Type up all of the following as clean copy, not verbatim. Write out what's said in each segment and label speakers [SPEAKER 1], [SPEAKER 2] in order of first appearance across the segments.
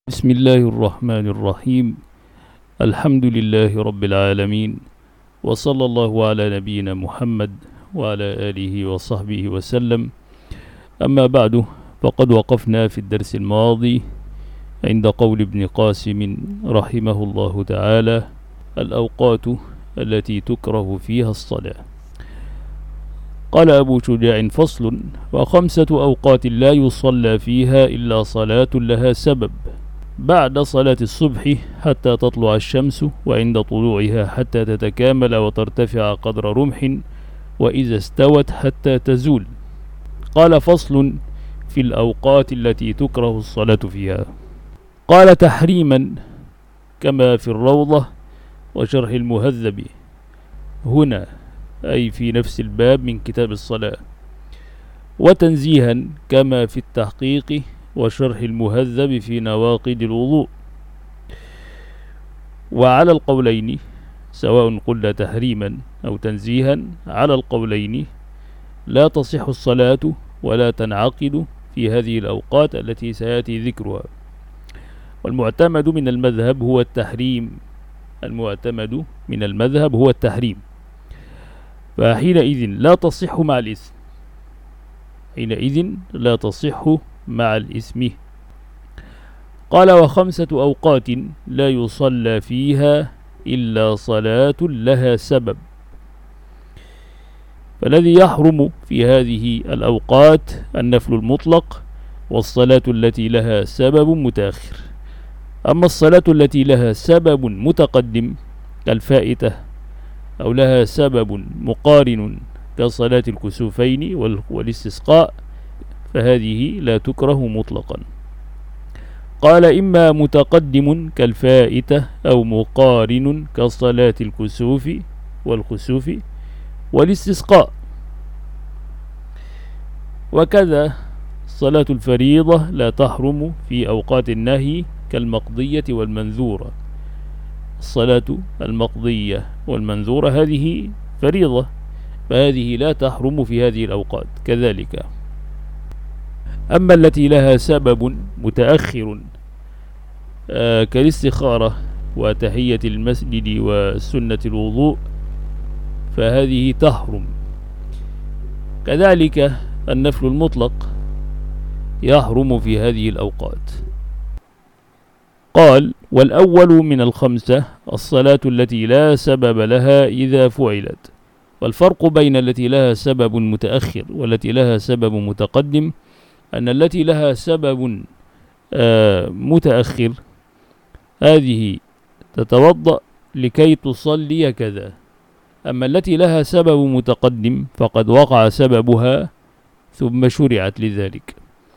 [SPEAKER 1] بسم الله الرحمن الرحيم. الحمد لله رب العالمين، وصلى الله على نبينا محمد وعلى آله وصحبه وسلم. أما بعد، فقد وقفنا في الدرس الماضي عند قول ابن قاسم رحمه الله تعالى: الأوقات التي تكره فيها الصلاة. قال أبو شجاع: فصل: وخمسة أوقات لا يصلى فيها إلا صلاة لها سبب: بعد صلاة الصبح حتى تطلع الشمس، وعند طلوعها حتى تتكامل وترتفع قدر رمح، وإذا استوت حتى تزول. قال: فصل في الأوقات التي تكره الصلاة فيها. قال: تحريما كما في الروضة وشرح المهذب، هنا أي في نفس الباب من كتاب الصلاة، وتنزيها كما في التحقيق وشرح المهذب في نواقض الوضوء. وعلى القولين، سواء قلنا تحريما أو تنزيها، على القولين لا تصح الصلاة ولا تنعقد في هذه الأوقات التي سيأتي ذكرها. والمعتمد من المذهب هو التحريم. المعتمد من المذهب هو التحريم، فحينئذ لا تصح مع الإثم. حينئذ لا تصح مع الإثم. قال: وخمسة أوقات لا يصلى فيها إلا صلاة لها سبب. فالذي يحرم في هذه الأوقات النفل المطلق، والصلاة التي لها سبب متأخر. أما الصلاة التي لها سبب متقدم كالفائتة، أو لها سبب مقارن كصلاة الكسوفين والاستسقاء، فهذه لا تكره مطلقا. قال: إما متقدم كالفائتة، أو مقارن كصلاة الكسوف والخسوف والاستسقاء. وكذا صلاة الفريضة لا تحرم في أوقات النهي كالمقضية والمنذورة. الصلاة المقضية والمنذورة هذه فريضة، فهذه لا تحرم في هذه الأوقات كذلك. أما التي لها سبب متأخر كالاستخارة وتحية المسجد وسنة الوضوء، فهذه تحرم. كذلك النفل المطلق يحرم في هذه الأوقات. قال: والأول من الخمسة الصلاة التي لا سبب لها إذا فعلت. والفرق بين التي لها سبب متأخر والتي لها سبب متقدم أن التي لها سبب متأخر هذه تتوضأ لكي تصلي كذا. أما التي لها سبب متقدم فقد وقع سببها ثم شرعت لذلك.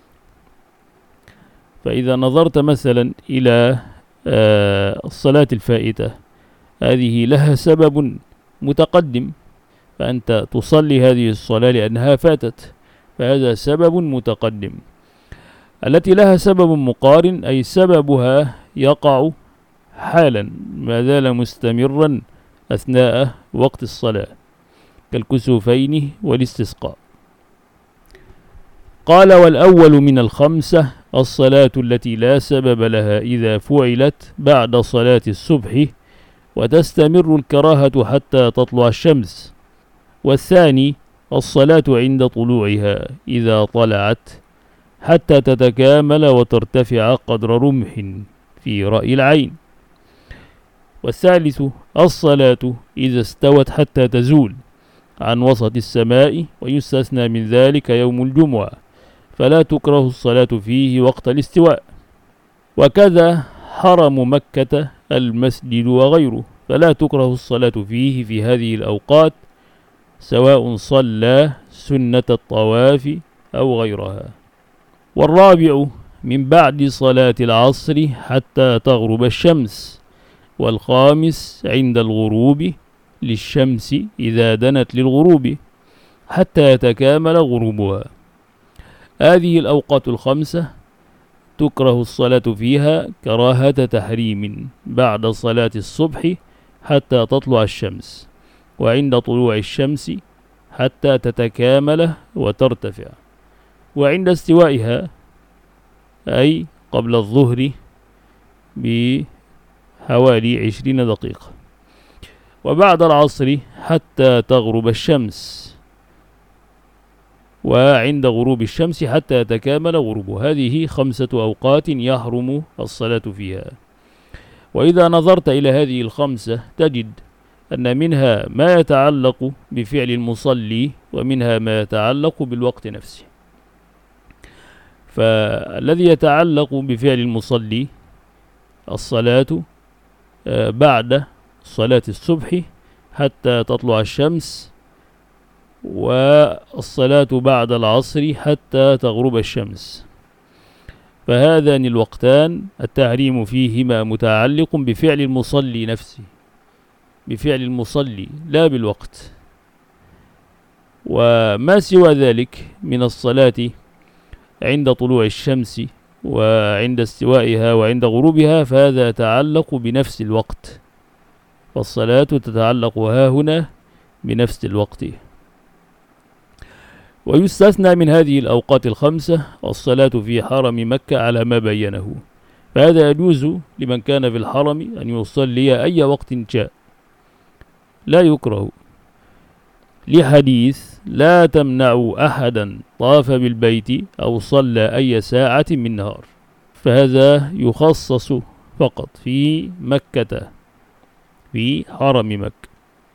[SPEAKER 1] فإذا نظرت مثلا إلى الصلاة الفائتة، هذه لها سبب متقدم، فأنت تصلي هذه الصلاة لأنها فاتت، فهذا سبب متقدم. التي لها سبب مقارن أي سببها يقع حالا ما زال مستمرا أثناء وقت الصلاة كالكسوفين والاستسقاء. قال: والأول من الخمسة الصلاة التي لا سبب لها إذا فعلت بعد صلاة الصبح، وتستمر الكراهة حتى تطلع الشمس. والثاني الصلاة عند طلوعها إذا طلعت حتى تتكامل وترتفع قدر رمح في رأي العين. والثالث الصلاة إذا استوت حتى تزول عن وسط السماء، ويستثنى من ذلك يوم الجمعة، فلا تكره الصلاة فيه وقت الاستواء. وكذا حرم مكة المسجد وغيره، فلا تكره الصلاة فيه في هذه الأوقات، سواء صلى سنة الطواف أو غيرها. والرابع من بعد صلاة العصر حتى تغرب الشمس. والخامس عند الغروب للشمس إذا دنت للغروب حتى يتكامل غروبها. هذه الأوقات الخمسة تكره الصلاة فيها كراهة تحريم: بعد صلاة الصبح حتى تطلع الشمس، وعند طلوع الشمس حتى تتكامل وترتفع، وعند استوائها أي قبل الظهر بحوالي 20 دقيقة. وبعد العصر حتى تغرب الشمس، وعند غروب الشمس حتى يتكامل غروبها. هذه 5 أوقات يحرم الصلاة فيها. وإذا نظرت إلى هذه ال5 تجد أن منها ما يتعلق بفعل المصلي، ومنها ما يتعلق بالوقت نفسه. فالذي يتعلق بفعل المصلي الصلاة بعد صلاة الصبح حتى تطلع الشمس، والصلاة بعد العصر حتى تغرب الشمس. فهذان الوقتان التحريم فيهما متعلق بفعل المصلي نفسه، بفعل المصلي لا بالوقت. وما سوى ذلك من الصلاة عند طلوع الشمس وعند استوائها وعند غروبها فهذا يتعلق بنفس الوقت، فالصلاة تتعلق هنا بنفس الوقت. ويستثنى من هذه الأوقات ال5 الصلاة في حرم مكة على ما بينه، فهذا يجوز لمن كان في الحرم أن يصلي أي وقت شاء، لا يكره، لحديث لا تمنعوا أحدا طاف بالبيت أو صلى أي ساعة من نهار، فهذا يخصص فقط في مكة، في حرم مكة.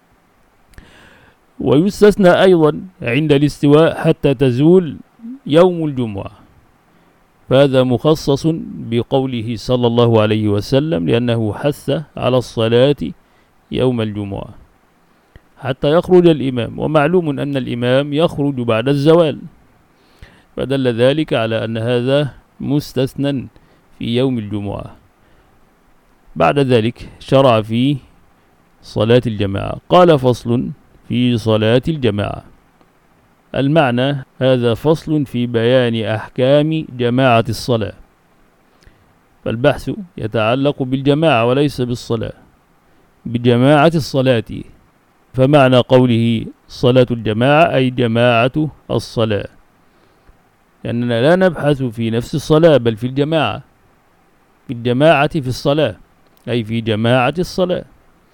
[SPEAKER 1] ويستثنى أيضا عند الاستواء حتى تزول يوم الجمعة، فهذا مخصص بقوله صلى الله عليه وسلم، لأنه حث على الصلاة يوم الجمعة حتى يخرج الإمام، ومعلوم أن الإمام يخرج بعد الزوال، فدل ذلك على أن هذا مستثنى في يوم الجمعة. بعد ذلك شرع في صلاة الجماعة. قال: فصل في صلاة الجماعة. المعنى: هذا فصل في بيان أحكام جماعة الصلاة، فالبحث يتعلق بالجماعة وليس بالصلاة، بجماعة الصلاة. فمعنى قوله صلاة الجماعة أي جماعة الصلاة، لأننا لا نبحث في نفس الصلاة بل في الجماعة، في الجماعة في الصلاة أي في جماعة الصلاة.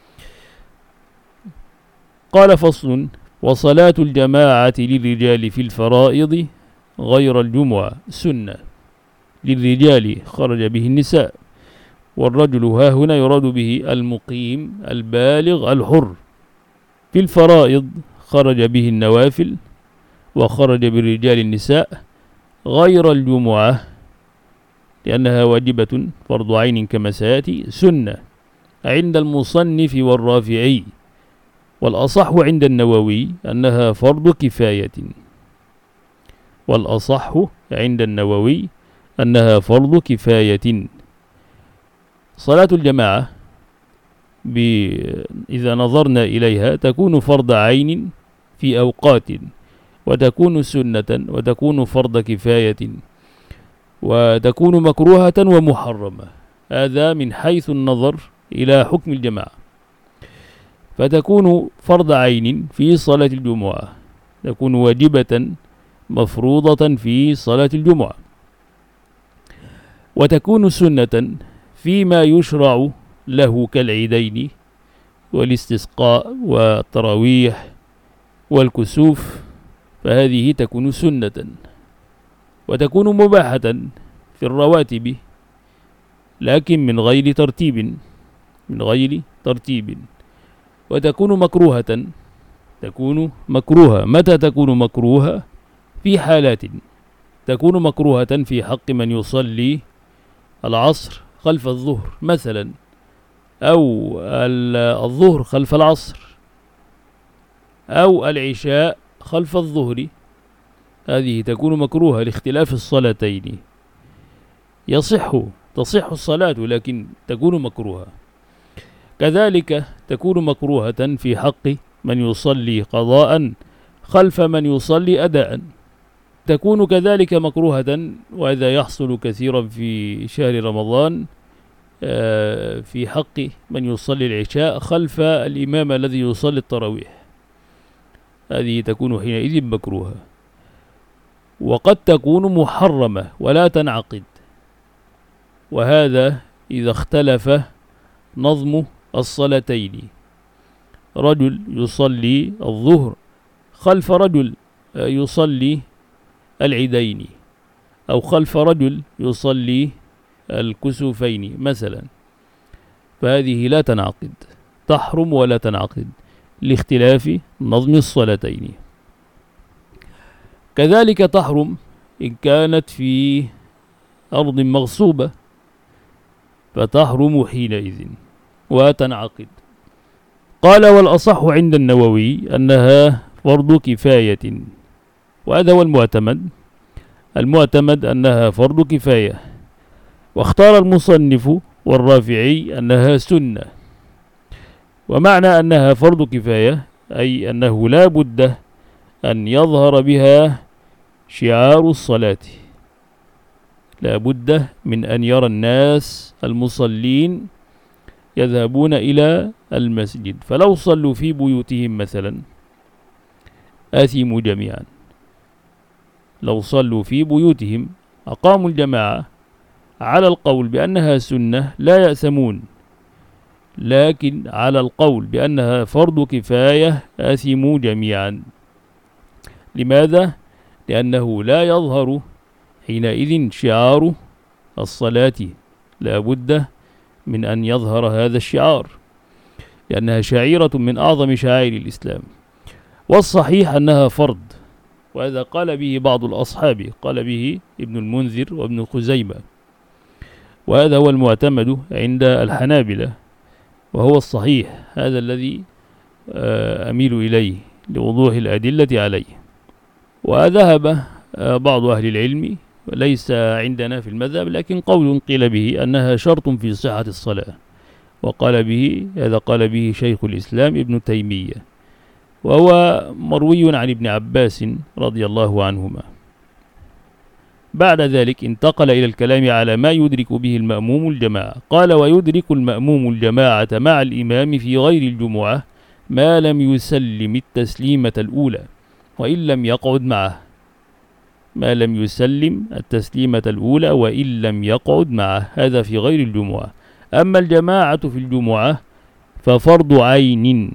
[SPEAKER 1] قال: فصل: وصلاة الجماعة للرجال في الفرائض غير الجمعة سنة. للرجال خرج به النساء، والرجل ها هنا يراد به المقيم البالغ الحر. في الفرائض خرج به النوافل، وخرج بالرجال النساء غير الجمعة لأنها واجبة فرض عين كما سيأتي، سنة عند المصنف والرافعي، والأصح عند النووي أنها فرض كفاية. والأصح عند النووي أنها فرض كفاية. صلاة الجماعة إذا نظرنا إليها تكون فرض عين في أوقات، وتكون سنة، وتكون فرض كفاية، وتكون مكروهة ومحرمة. هذا من حيث النظر إلى حكم الجماعة. فتكون فرض عين في صلاة الجمعة، تكون واجبة مفروضة في صلاة الجمعة، وتكون سنة فيما يشرع له كالعيدين والاستسقاء والتراويح والكسوف، فهذه تكون سنة. وتكون مباحة في الرواتب لكن من غير ترتيب، من غير ترتيب. وتكون مكروهة، تكون مكروهة. متى تكون مكروهة؟ في حالات. تكون مكروهة في حق من يصلي العصر خلف الظهر مثلا، أو الظهر خلف العصر، أو العشاء خلف الظهر. هذه تكون مكروهة لاختلاف الصلاتين. تصح الصلاة لكن تكون مكروهة. كذلك تكون مكروهة في حق من يصلي قضاء خلف من يصلي أداء. تكون كذلك مكروهة، وهذا يحصل كثيرا في شهر رمضان، في حق من يصلي العشاء خلف الإمام الذي يصلي التراويح. هذه تكون حينئذ مكروهة. وقد تكون محرمة ولا تنعقد، وهذا إذا اختلف نظم الصلاتين، رجل يصلي الظهر خلف رجل يصلي العيدين، أو خلف رجل يصلي الكسوفين مثلا، فهذه لا تنعقد، تحرم ولا تنعقد لاختلاف نظم الصلاتين. كذلك تحرم إن كانت في أرض مغصوبة، فتحرم حينئذ وتنعقد. قال: والأصح عند النووي أنها فرض كفاية، وهذا هو المعتمد أنها فرض كفاية. واختار المصنف والرافعي أنها سنة. ومعنى أنها فرض كفاية أي أنه لا بد أن يظهر بها شعار الصلاة، لا بد من أن يرى الناس المصلين يذهبون إلى المسجد، فلو صلوا في بيوتهم مثلا آثموا جميعا. لو صلوا في بيوتهم أقاموا الجماعة على القول بأنها سنة لا يأثمون، لكن على القول بأنها فرض كفاية آثموا جميعا. لماذا؟ لأنه لا يظهر حينئذ شعار الصلاة، لا بد من أن يظهر هذا الشعار، لأنها شعيرة من أعظم شعائر الإسلام. والصحيح أنها فرض، وهذا قال به بعض الأصحاب، قال به ابن المنذر وابن خزيمة، وهذا هو المعتمد عند الحنابلة، وهو الصحيح، هذا الذي أميل إليه لوضوح الأدلة عليه. وذهب بعض أهل العلم، وليس عندنا في المذهب، لكن قول قيل به أنها شرط في صحة الصلاة، وقال به هذا قال به شيخ الإسلام ابن تيمية، وهو مروي عن ابن عباس رضي الله عنهما. بعد ذلك انتقل إلى الكلام على ما يدرك به المأموم الجماعة. قال: ويدرك المأموم الجماعة مع الإمام في غير الجمعة ما لم يسلم التسليمة الأولى وإن لم يقعد معه، ما لم يسلم التسليمة الأولى وإن لم يقعد معه، هذا في غير الجمعة. أما الجماعة في الجمعة ففرض عين،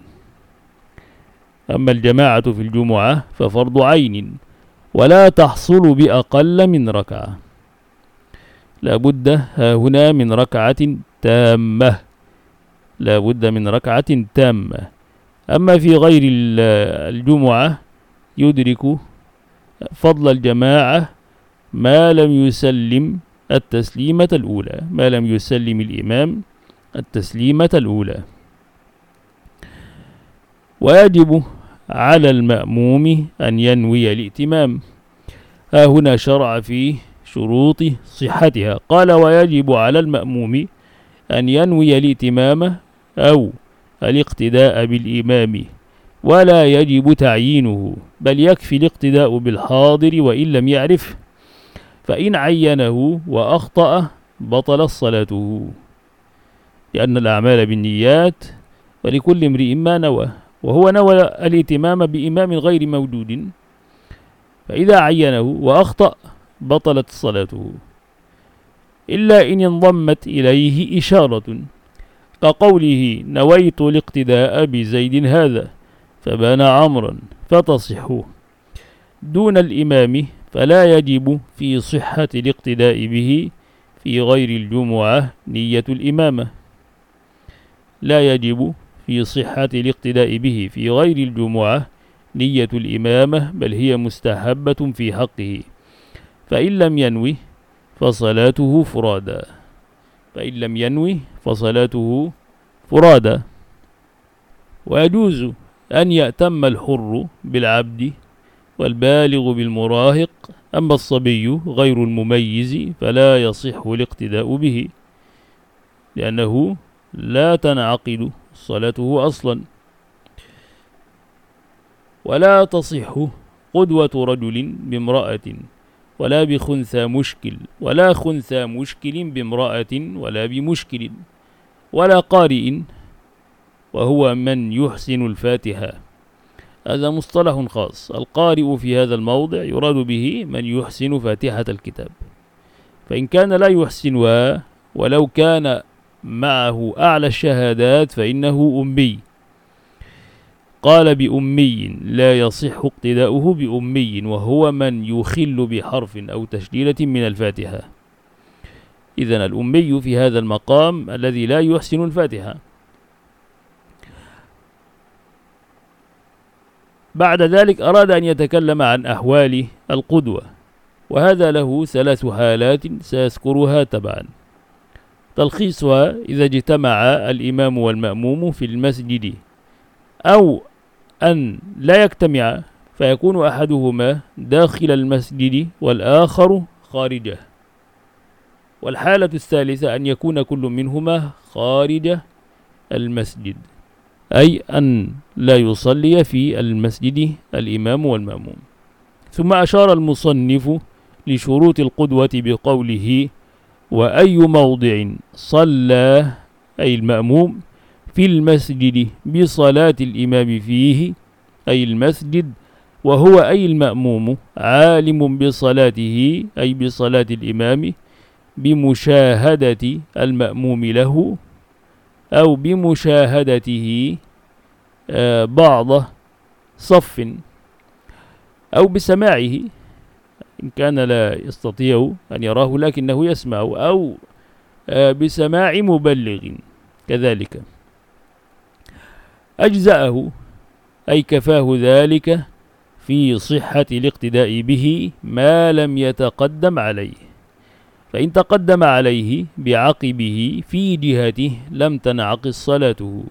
[SPEAKER 1] ولا تحصل بأقل من ركعة، لا بد هنا من ركعة تامة، لا بد من ركعة تامة. أما في غير الجمعة يدرك فضل الجماعة ما لم يسلم التسليمة الأولى، ما لم يسلم الإمام التسليمة الأولى. ويجب على المأموم أن ينوي الائتمام. ها هنا شرع في شروط صحتها، قال: ويجب على المأموم أن ينوي الائتمام أو الاقتداء بالإمام، ولا يجب تعيينه، بل يكفي الاقتداء بالحاضر وإن لم يعرف، فإن عينه وأخطأ بطل صلاته، لأن الأعمال بالنيات ولكل امرئ ما نوى، وهو نوى الائتمام بإمام غير موجود، فإذا عينه وأخطأ بطلت صلاته، إلا إن انضمت إليه إشارة، كقوله: نويت الاقتداء بزيد هذا فبان عمرا فتصح، دون الإمام، فلا يجب في صحة الاقتداء به في غير الجمعة نية الإمامة، لا يجب في صحة الاقتداء به في غير الجمعة نية الإمامة، بل هي مستحبة في حقه، فإن لم ينوي فصلاته فرادا. ويجوز أن يأتم الحر بالعبد والبالغ بالمراهق، أما الصبي غير المميز فلا يصح الاقتداء به، لأنه لا تنعقد صلاته أصلا. ولا تصح قدوة رجل بامرأة ولا بخنثى مشكل، ولا خنثى مشكل بامرأة ولا بمشكل، ولا قارئ، وهو من يحسن الفاتحة. هذا مصطلح خاص، القارئ في هذا الموضع يراد به من يحسن فاتحة الكتاب، فإن كان لا يحسنها ولو كان معه أعلى الشهادات فإنه أمي. قال بأمي لا يصح اقتداؤه بأمي، وهو من يخل بحرف أو تشديدة من الفاتحة. إذن الأمي في هذا المقام الذي لا يحسن الفاتحة. بعد ذلك أراد أن يتكلم عن أحوال القدوة، وهذا له 3 حالات سيذكرها تبعا. تلخيصها: إذا اجتمع الإمام والمأموم في المسجد، أو أن لا يجتمع فيكون أحدهما داخل المسجد والآخر خارجه. والحالة الثالثة أن يكون كل منهما خارج المسجد، أي أن لا يصلي في المسجد الإمام والمأموم. ثم أشار المصنف لشروط القدوة بقوله: وأي موضع صلى أي المأموم في المسجد بصلاة الإمام فيه أي المسجد، وهو أي المأموم عالم بصلاته أي بصلاة الإمام بمشاهدة المأموم له، أو بمشاهدته بعض صف، أو بسماعه إن كان لا يستطيع أن يراه لكنه يسمع، أو بسماع مبلغ كذلك، أجزأه أي كفاه ذلك في صحة الاقتداء به ما لم يتقدم عليه. فإن تقدم عليه بعقبه في جهته لم تنعقد صلاته.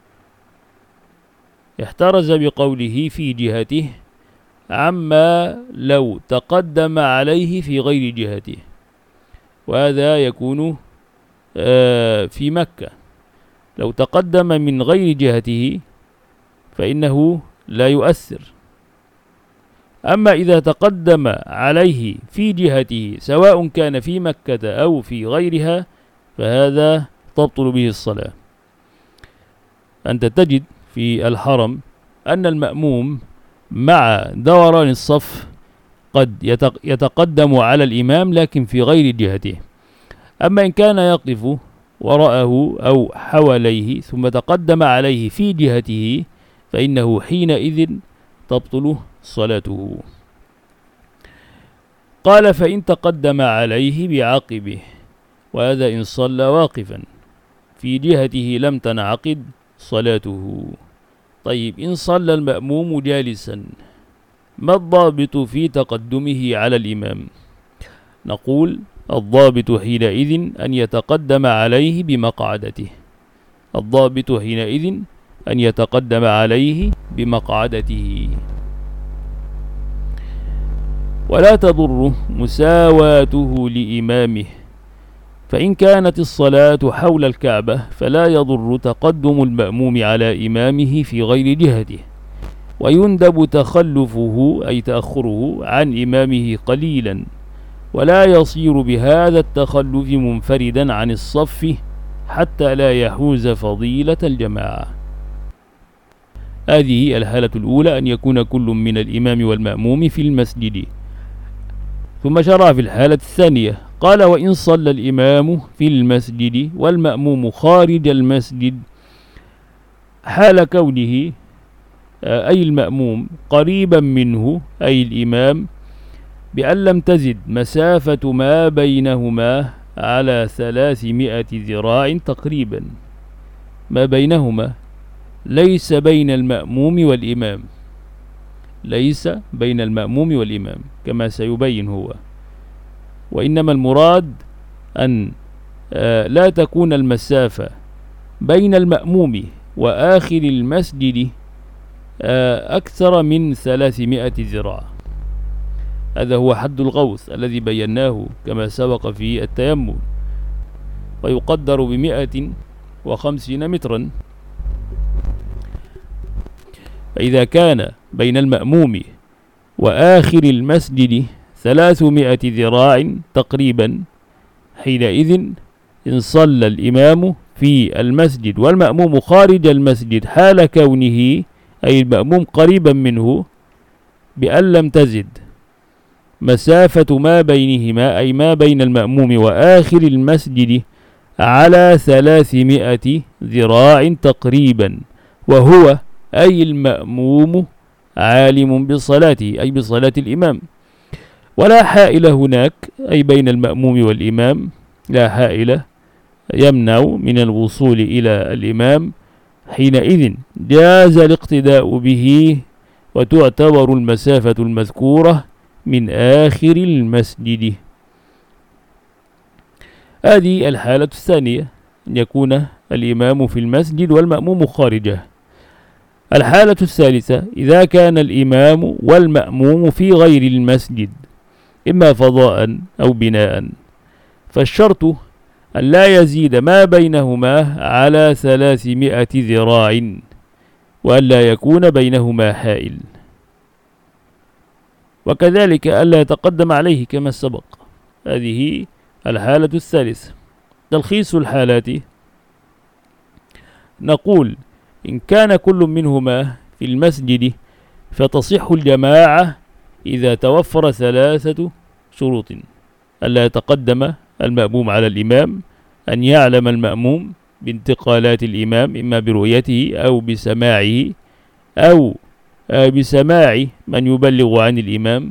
[SPEAKER 1] احترز بقوله في جهته عما لو تقدم عليه في غير جهته، وهذا يكون في مكة. لو تقدم من غير جهته فإنه لا يؤثر. أما إذا تقدم عليه في جهته سواء كان في مكة أو في غيرها فهذا تبطل به الصلاة. أنت تجد في الحرم أن المأموم مع دوران الصف قد يتقدم على الإمام لكن في غير جهته. أما إن كان يقف وراءه أو حواليه ثم تقدم عليه في جهته فإنه حينئذ تبطل صلاته. قال: فإن تقدم عليه بعقبه، وهذا إن صلى واقفا في جهته لم تنعقد صلاته. طيب، إن صلى المأموم جالسا ما الضابط في تقدمه على الإمام؟ نقول: الضابط حينئذ أن يتقدم عليه بمقعدته. الضابط حينئذ أن يتقدم عليه بمقعدته. ولا تضر مساواته لإمامه، فإن كانت الصلاة حول الكعبة فلا يضر تقدم المأموم على إمامه في غير جهته، ويندب تخلفه أي تأخره عن إمامه قليلا، ولا يصير بهذا التخلف منفردا عن الصف حتى لا يحوز فضيلة الجماعة. هذه الحالة الأولى، أن يكون كل من الإمام والمأموم في المسجد. ثم شرع في الحالة الثانية قال: وإن صلى الإمام في المسجد والمأموم خارج المسجد، حال كونه أي المأموم قريبا منه أي الإمام بأن لم تزد مسافة ما بينهما على 300 ذراع تقريبا. ما بينهما ليس بين المأموم والإمام، ليس بين المأموم والإمام كما سيبين هو، وإنما المراد أن لا تكون المسافة بين المأموم وآخر المسجد أكثر من 300 ذراع. هذا هو حد الغوث الذي بيناه كما سبق في التيمم، ويقدر ب150 مترا. فإذا كان بين المأموم وآخر المسجد 300 ذراع تقريبا، حينئذ إن صلى الإمام في المسجد والمأموم خارج المسجد حال كونه أي المأموم قريبا منه بأن لم تزد مسافة ما بينهما أي ما بين المأموم وآخر المسجد على 300 ذراع تقريبا، وهو أي المأموم عالم بصلاته، أي بصلاة الإمام، ولا حائل هناك، أي بين المأموم والإمام لا حائل يمنع من الوصول إلى الإمام، حينئذ جاز الاقتداء به، وتعتبر المسافة المذكورة من آخر المسجد. هذه الحالة الثانية، أن يكون الإمام في المسجد والمأموم خارجه. الحالة الثالثة، إذا كان الإمام والمأموم في غير المسجد، إما فضاء أو بناء، فالشرط أن لا يزيد ما بينهما على 300 ذراع، وأن لا يكون بينهما حائل، وكذلك ألا يتقدم عليه كما سبق. هذه الحالة الثالثة. تلخيص الحالات، نقول إن كان كل منهما في المسجد فتصح الجماعة إذا توفر 3 شروط: ألا يتقدم المأموم على الإمام، أن يعلم المأموم بانتقالات الإمام إما برؤيته أو بسماعه أو بسماع من يبلغ عن الإمام،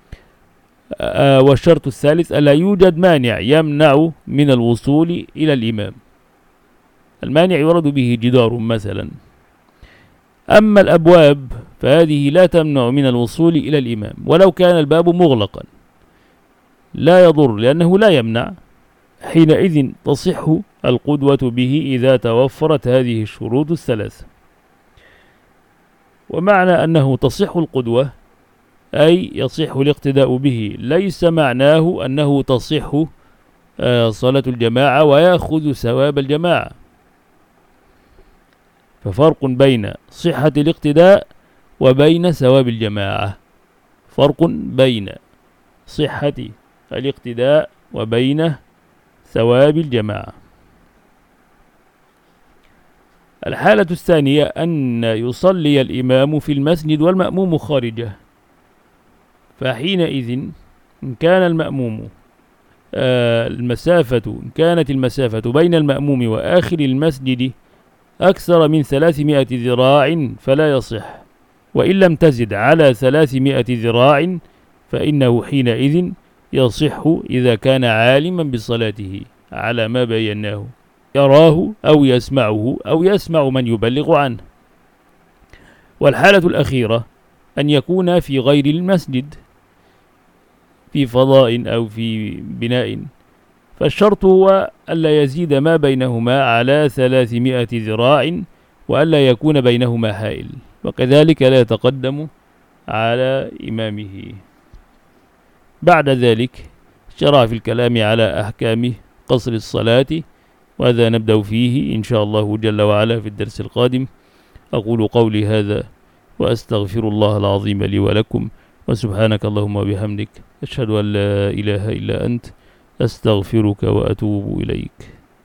[SPEAKER 1] والشرط الثالث ألا يوجد مانع يمنع من الوصول إلى الإمام. المانع يراد به جدار مثلا. أما الأبواب فهذه لا تمنع من الوصول إلى الإمام، ولو كان الباب مغلقا لا يضر لأنه لا يمنع، حينئذ تصح القدوة به إذا توفرت هذه الشروط الثلاث. ومعنى أنه تصح القدوة أي يصح الاقتداء به، ليس معناه أنه تصح صلاة الجماعة ويأخذ ثواب الجماعة، ففرق بين صحة الاقتداء وبين ثواب الجماعة، فرق بين صحة الاقتداء وبين ثواب الجماعة. الحالة الثانية أن يصلي الإمام في المسجد والمأموم خارجه، فحينئذ إن كان المأموم إن كانت المسافة بين المأموم وآخر المسجد أكثر من 300 ذراع فلا يصح، وإن لم تزد على 300 ذراع فإنه حينئذ يصح إذا كان عالما بصلاته على ما بيناه، يراه أو يسمعه أو يسمع من يبلغ عنه. والحالة الأخيرة أن يكون في غير المسجد، في فضاء أو في بناء، فالشرط هو ألا يزيد ما بينهما على 300 ذراع، وألا يكون بينهما حائل، وكذلك لا يتقدم على إمامه. بعد ذلك شرع في الكلام على أحكام قصر الصلاة، وهذا نبدأ فيه إن شاء الله جل وعلا في الدرس القادم. أقول قولي هذا وأستغفر الله العظيم لي ولكم، وسبحانك اللهم وبحمدك، أشهد أن لا إله إلا أنت، أستغفرك وأتوب إليك.